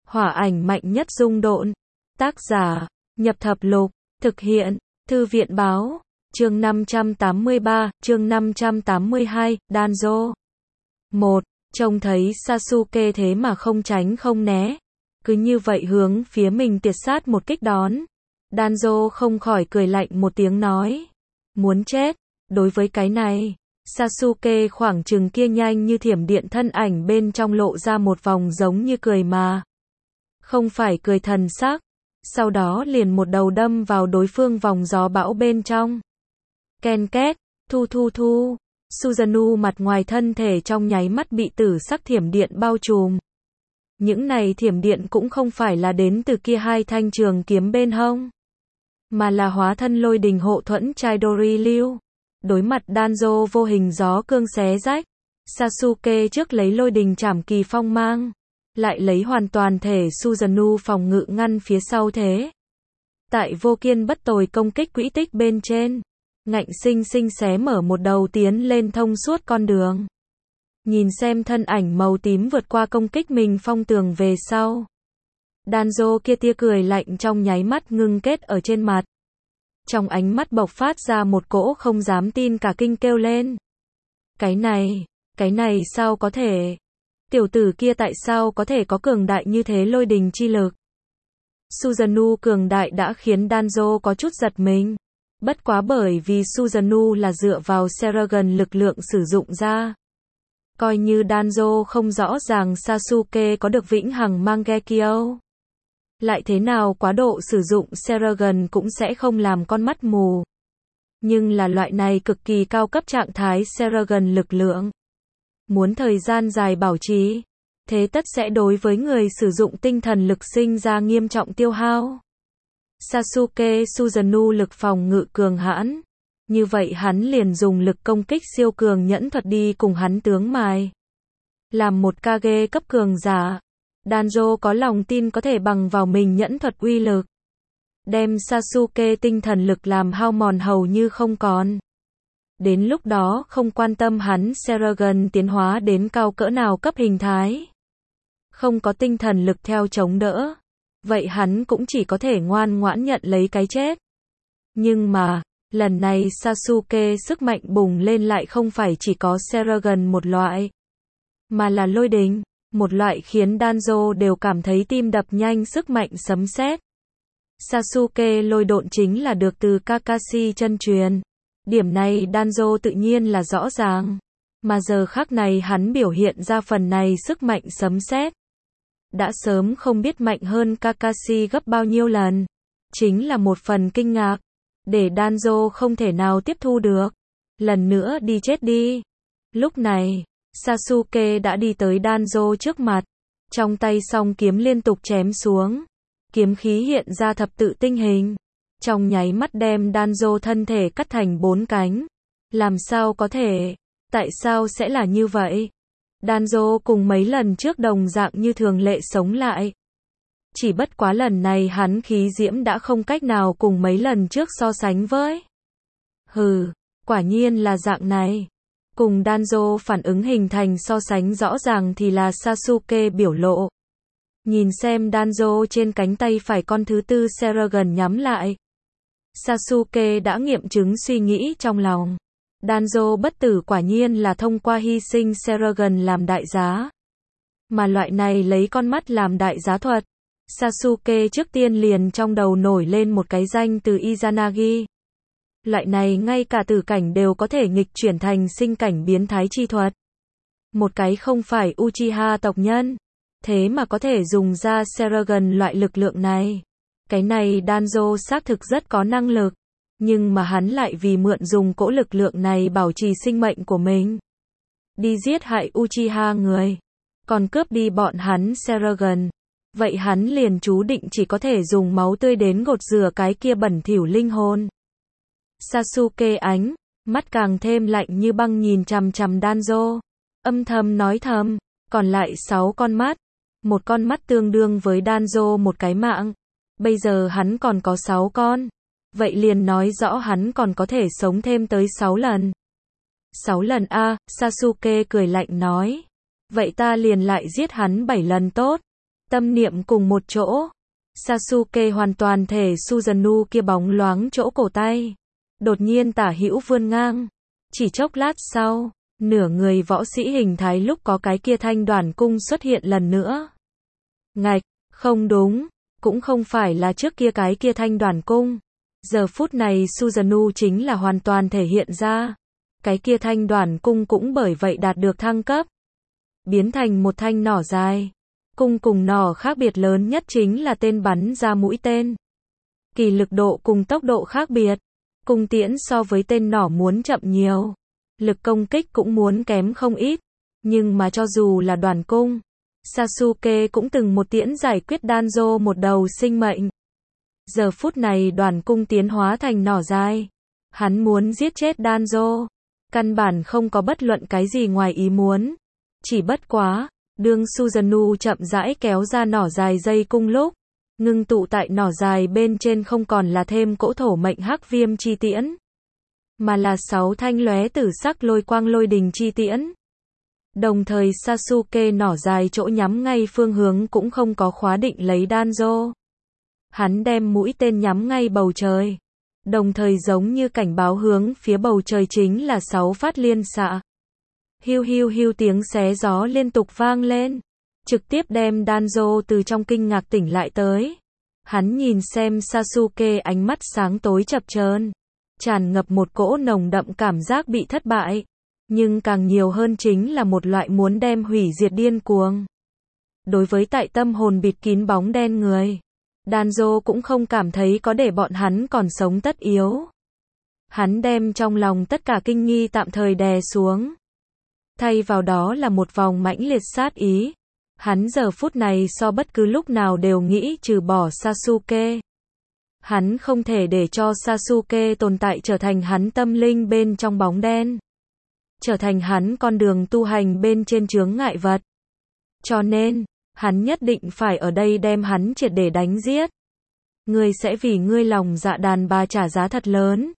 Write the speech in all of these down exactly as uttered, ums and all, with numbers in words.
Hỏa ảnh mạnh nhất dung độn. Tác giả, Nhập Thập Lục. Thực hiện, Thư viện Báo. Chương năm trăm tám mươi ba, chương năm trăm tám mươi hai, Danzo. một. Trông thấy Sasuke thế mà không tránh không né. Cứ như vậy hướng phía mình tiệt sát một kích đón. Danzo không khỏi cười lạnh một tiếng nói. Muốn chết. Đối với cái này, Sasuke khoảng chừng kia nhanh như thiểm điện thân ảnh bên trong lộ ra một vòng giống như cười mà. Không phải cười thần sắc. Sau đó liền một đầu đâm vào đối phương vòng gió bão bên trong. Ken két, thu thu thu. Susanoo mặt ngoài thân thể trong nháy mắt bị tử sắc thiểm điện bao trùm. Những này thiểm điện cũng không phải là đến từ kia hai thanh trường kiếm bên hông, mà là hóa thân lôi đình hộ thuẫn Chidori lưu. Đối mặt Danzo vô hình gió cương xé rách, Sasuke trước lấy lôi đình trảm kỳ phong mang, lại lấy hoàn toàn thể Susanoo phòng ngự ngăn phía sau thế. Tại vô kiên bất tồi công kích quỹ tích bên trên, ngạnh sinh sinh xé mở một đầu tiến lên thông suốt con đường. Nhìn xem thân ảnh màu tím vượt qua công kích mình phong tường về sau. Danzo kia tia cười lạnh trong nháy mắt ngưng kết ở trên mặt. Trong ánh mắt bộc phát ra một cỗ không dám tin cả kinh kêu lên. Cái này, cái này sao có thể? Tiểu tử kia tại sao có thể có cường đại như thế lôi đình chi lực? Susanoo cường đại đã khiến Danzo có chút giật mình. Bất quá bởi vì Susanoo là dựa vào Seragon lực lượng sử dụng ra. Coi như Danzo không rõ ràng Sasuke có được vĩnh hằng Mangekyo. Lại thế nào quá độ sử dụng Seragon cũng sẽ không làm con mắt mù. Nhưng là loại này cực kỳ cao cấp trạng thái Seragon lực lượng. Muốn thời gian dài bảo trì, thế tất sẽ đối với người sử dụng tinh thần lực sinh ra nghiêm trọng tiêu hao. Sasuke Susanoo lực phòng ngự cường hãn. Như vậy hắn liền dùng lực công kích siêu cường nhẫn thuật đi cùng hắn tướng mài. Làm một Kage cấp cường giả, Danzo có lòng tin có thể bằng vào mình nhẫn thuật uy lực. Đem Sasuke tinh thần lực làm hao mòn hầu như không còn. Đến lúc đó không quan tâm hắn Seragon tiến hóa đến cao cỡ nào cấp hình thái. Không có tinh thần lực theo chống đỡ. Vậy hắn cũng chỉ có thể ngoan ngoãn nhận lấy cái chết. Nhưng mà, lần này Sasuke sức mạnh bùng lên lại không phải chỉ có Seragon một loại, mà là lôi đình, một loại khiến Danzo đều cảm thấy tim đập nhanh sức mạnh sấm sét. Sasuke lôi độn chính là được từ Kakashi chân truyền. Điểm này Danzo tự nhiên là rõ ràng. Mà giờ khắc này hắn biểu hiện ra phần này sức mạnh sấm sét. Đã sớm không biết mạnh hơn Kakashi gấp bao nhiêu lần. Chính là một phần kinh ngạc. Để Danzo không thể nào tiếp thu được. Lần nữa đi chết đi. Lúc này, Sasuke đã đi tới Danzo trước mặt. Trong tay song kiếm liên tục chém xuống. Kiếm khí hiện ra thập tự tinh hình. Trong nháy mắt đem Danzo thân thể cắt thành bốn cánh. Làm sao có thể? Tại sao sẽ là như vậy? Danzo cùng mấy lần trước đồng dạng như thường lệ sống lại. Chỉ bất quá lần này hắn khí diễm đã không cách nào cùng mấy lần trước so sánh với. Hừ, quả nhiên là dạng này. Cùng Danzo phản ứng hình thành so sánh rõ ràng thì là Sasuke biểu lộ. Nhìn xem Danzo trên cánh tay phải con thứ tư Seragon nhắm lại. Sasuke đã nghiệm chứng suy nghĩ trong lòng. Danzo bất tử quả nhiên là thông qua hy sinh Seragon làm đại giá. Mà loại này lấy con mắt làm đại giá thuật. Sasuke trước tiên liền trong đầu nổi lên một cái danh từ Izanagi. Loại này ngay cả tử cảnh đều có thể nghịch chuyển thành sinh cảnh biến thái chi thuật. Một cái không phải Uchiha tộc nhân, thế mà có thể dùng ra Seragon loại lực lượng này. Cái này Danzo xác thực rất có năng lực, nhưng mà hắn lại vì mượn dùng cỗ lực lượng này bảo trì sinh mệnh của mình. Đi giết hại Uchiha người, còn cướp đi bọn hắn Seragon. Vậy hắn liền chú định chỉ có thể dùng máu tươi đến gột rửa cái kia bẩn thỉu linh hồn. Sasuke ánh mắt càng thêm lạnh như băng nhìn chằm chằm Danzo, âm thầm nói thầm, còn lại sáu con mắt, một con mắt tương đương với Danzo một cái mạng. Bây giờ hắn còn có sáu con, vậy liền nói rõ hắn còn có thể sống thêm tới sáu lần. sáu lần a, à, Sasuke cười lạnh nói. Vậy ta liền lại giết hắn bảy lần tốt. tâm niệm cùng một chỗ. Sasuke hoàn toàn thể Susanoo kia bóng loáng chỗ cổ tay. Đột nhiên tả hữu vươn ngang. Chỉ chốc lát sau, nửa người võ sĩ hình thái lúc có cái kia thanh đoàn cung xuất hiện lần nữa. Ngạch, không đúng, cũng không phải là trước kia cái kia thanh đoàn cung. Giờ phút này Susanoo chính là hoàn toàn thể hiện ra. Cái kia thanh đoàn cung cũng bởi vậy đạt được thăng cấp. Biến thành một thanh nỏ dài. Cung cùng nỏ khác biệt lớn nhất chính là tên bắn ra mũi tên. Kỳ lực độ cùng tốc độ khác biệt. Cung tiễn so với tên nỏ muốn chậm nhiều. Lực công kích cũng muốn kém không ít. Nhưng mà cho dù là đoàn cung, Sasuke cũng từng một tiễn giải quyết Danzo một đầu sinh mệnh. Giờ phút này đoàn cung tiến hóa thành nỏ dài. Hắn muốn giết chết Danzo. Căn bản không có bất luận cái gì ngoài ý muốn. Chỉ bất quá, đương Susanoo chậm rãi kéo ra nỏ dài dây cung lúc, ngưng tụ tại nỏ dài bên trên không còn là thêm cỗ thổ mệnh hắc viêm chi tiễn, mà là sáu thanh lóe tử sắc lôi quang lôi đình chi tiễn. Đồng thời Sasuke nỏ dài chỗ nhắm ngay phương hướng cũng không có khóa định lấy Danzo. Hắn đem mũi tên nhắm ngay bầu trời. Đồng thời giống như cảnh báo hướng phía bầu trời chính là sáu phát liên xạ. Hiu hiu hiu tiếng xé gió liên tục vang lên. Trực tiếp đem Danzo từ trong kinh ngạc tỉnh lại tới. Hắn nhìn xem Sasuke ánh mắt sáng tối chập chờn, tràn ngập một cỗ nồng đậm cảm giác bị thất bại. Nhưng càng nhiều hơn chính là một loại muốn đem hủy diệt điên cuồng. Đối với tại tâm hồn bịt kín bóng đen người, Danzo cũng không cảm thấy có để bọn hắn còn sống tất yếu. Hắn đem trong lòng tất cả kinh nghi tạm thời đè xuống. Thay vào đó là một vòng mãnh liệt sát ý. Hắn giờ phút này so bất cứ lúc nào đều nghĩ trừ bỏ Sasuke. Hắn không thể để cho Sasuke tồn tại trở thành hắn tâm linh bên trong bóng đen. Trở thành hắn con đường tu hành bên trên chướng ngại vật. Cho nên, hắn nhất định phải ở đây đem hắn triệt để đánh giết. Ngươi sẽ vì ngươi lòng dạ đàn bà trả giá thật lớn.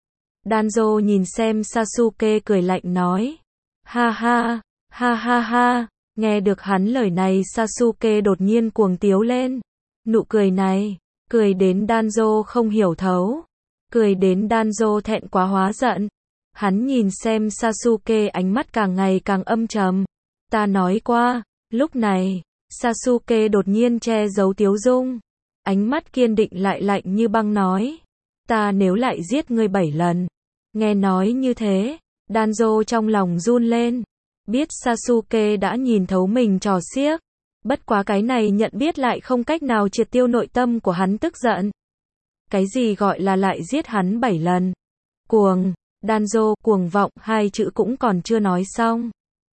Danzo nhìn xem Sasuke cười lạnh nói. Ha ha, ha ha ha, nghe được hắn lời này Sasuke đột nhiên cuồng tiếu lên. Nụ cười này, cười đến Danzo không hiểu thấu. Cười đến Danzo thẹn quá hóa giận. Hắn nhìn xem Sasuke ánh mắt càng ngày càng âm trầm. Ta nói qua, lúc này, Sasuke đột nhiên che giấu tiếu dung. Ánh mắt kiên định lại lạnh như băng nói. Ta nếu lại giết ngươi bảy lần. Nghe nói như thế, Danzo trong lòng run lên. Biết Sasuke đã nhìn thấu mình trò xiếc. Bất quá cái này nhận biết lại không cách nào triệt tiêu nội tâm của hắn tức giận. Cái gì gọi là lại giết hắn bảy lần? Cuồng, Danzo, cuồng vọng, hai chữ cũng còn chưa nói xong.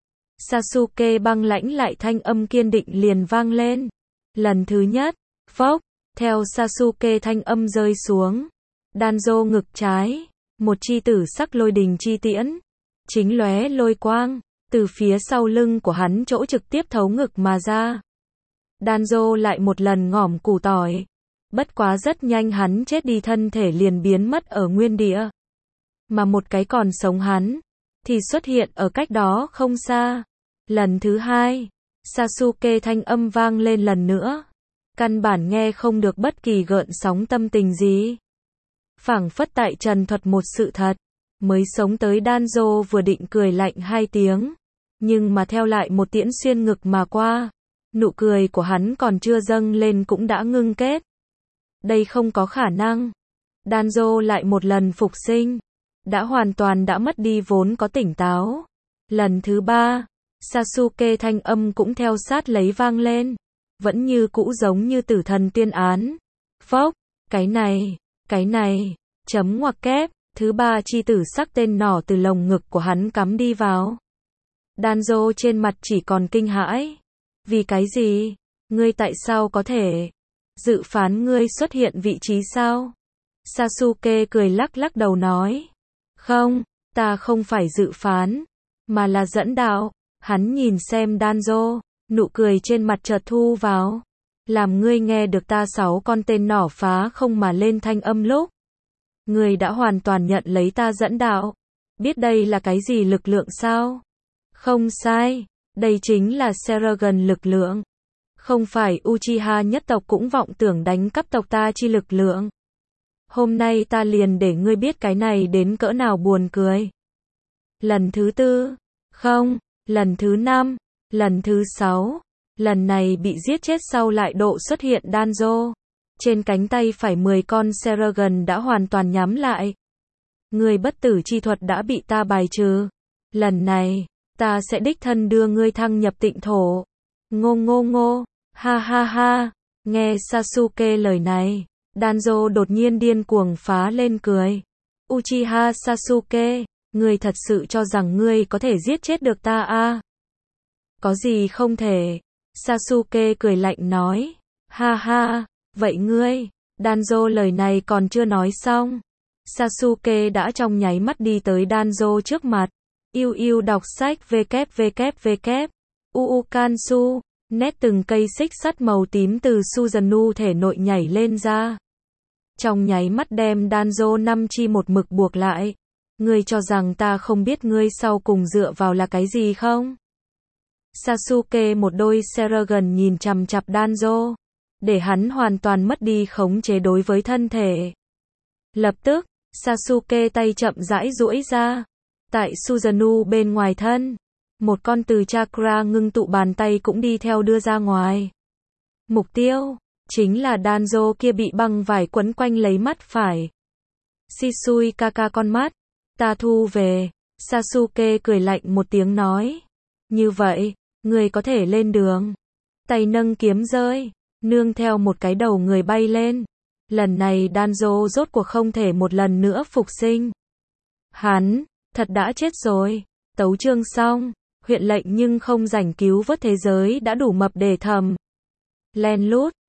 Sasuke băng lãnh lại thanh âm kiên định liền vang lên. Lần thứ nhất, phốc, theo Sasuke thanh âm rơi xuống. Danzo ngực trái, một chi tử sắc lôi đình chi tiễn, chính lóe lôi quang, từ phía sau lưng của hắn chỗ trực tiếp thấu ngực mà ra. Danzo lại một lần ngỏm củ tỏi. Bất quá rất nhanh hắn chết đi thân thể liền biến mất ở nguyên địa. Mà một cái còn sống hắn, thì xuất hiện ở cách đó không xa. Lần thứ hai, Sasuke thanh âm vang lên lần nữa. Căn bản nghe không được bất kỳ gợn sóng tâm tình gì. Phảng phất tại trần thuật một sự thật. Mới sống tới Danzo vừa định cười lạnh hai tiếng. Nhưng mà theo lại một tiễn xuyên ngực mà qua. Nụ cười của hắn còn chưa dâng lên cũng đã ngưng kết. Đây không có khả năng. Danzo lại một lần phục sinh. Đã hoàn toàn đã mất đi vốn có tỉnh táo. Lần thứ ba, Sasuke thanh âm cũng theo sát lấy vang lên. Vẫn như cũ giống như tử thần tuyên án. Phốc, cái này, cái này, chấm ngoặc kép, thứ ba chi tử sắc tên nỏ từ lồng ngực của hắn cắm đi vào. Danzo trên mặt chỉ còn kinh hãi. Vì cái gì? Ngươi tại sao có thể? Dự phán ngươi xuất hiện vị trí sao? Sasuke cười lắc lắc đầu nói. Không, ta không phải dự phán, mà là dẫn đạo. Hắn nhìn xem Danzo, nụ cười trên mặt chợt thu vào. Làm ngươi nghe được ta sáu con tên nỏ phá không mà lên thanh âm lúc. Ngươi đã hoàn toàn nhận lấy ta dẫn đạo. Biết đây là cái gì lực lượng sao? Không sai, đây chính là Seragon lực lượng. Không phải Uchiha nhất tộc cũng vọng tưởng đánh cắp tộc ta chi lực lượng. Hôm nay ta liền để ngươi biết cái này đến cỡ nào buồn cười. Lần thứ tư, không, lần thứ năm, lần thứ sáu, lần này bị giết chết sau lại độ xuất hiện Danzo. Trên cánh tay phải mười con Seragon đã hoàn toàn nhắm lại. Ngươi bất tử chi thuật đã bị ta bài trừ. Lần này, ta sẽ đích thân đưa ngươi thăng nhập tịnh thổ. Ngô ngô ngô, ha ha ha, nghe Sasuke lời này, Danzo đột nhiên điên cuồng phá lên cười. Uchiha Sasuke, ngươi thật sự cho rằng ngươi có thể giết chết được ta à? Có gì không thể? Sasuke cười lạnh nói. Ha ha, vậy ngươi, Danzo lời này còn chưa nói xong. Sasuke đã trong nháy mắt đi tới Danzo trước mặt. Yêu yêu đọc sách www. Uu Kansu, nét từng cây xích sắt màu tím từ Susanoo thể nội nhảy lên ra. Trong nháy mắt đem Danzo năm chi một mực buộc lại. Ngươi cho rằng ta không biết ngươi sau cùng dựa vào là cái gì không? Sasuke một đôi Seragon nhìn chằm chằm Danzo, để hắn hoàn toàn mất đi khống chế đối với thân thể. Lập tức, Sasuke tay chậm rãi duỗi ra. Tại Susanoo bên ngoài thân, một con từ chakra ngưng tụ bàn tay cũng đi theo đưa ra ngoài. Mục tiêu, chính là Danzo kia bị băng vải quấn quanh lấy mắt phải. Shisui Kaka con mắt, ta thu về. Sasuke cười lạnh một tiếng nói. Như vậy, người có thể lên đường. Tay nâng kiếm rơi, nương theo một cái đầu người bay lên. Lần này Danzo rốt cuộc không thể một lần nữa phục sinh. Hắn, thật đã chết rồi. Tấu chương xong, huyện lệnh nhưng không rảnh cứu vớt thế giới đã đủ mập để thầm. Len lút.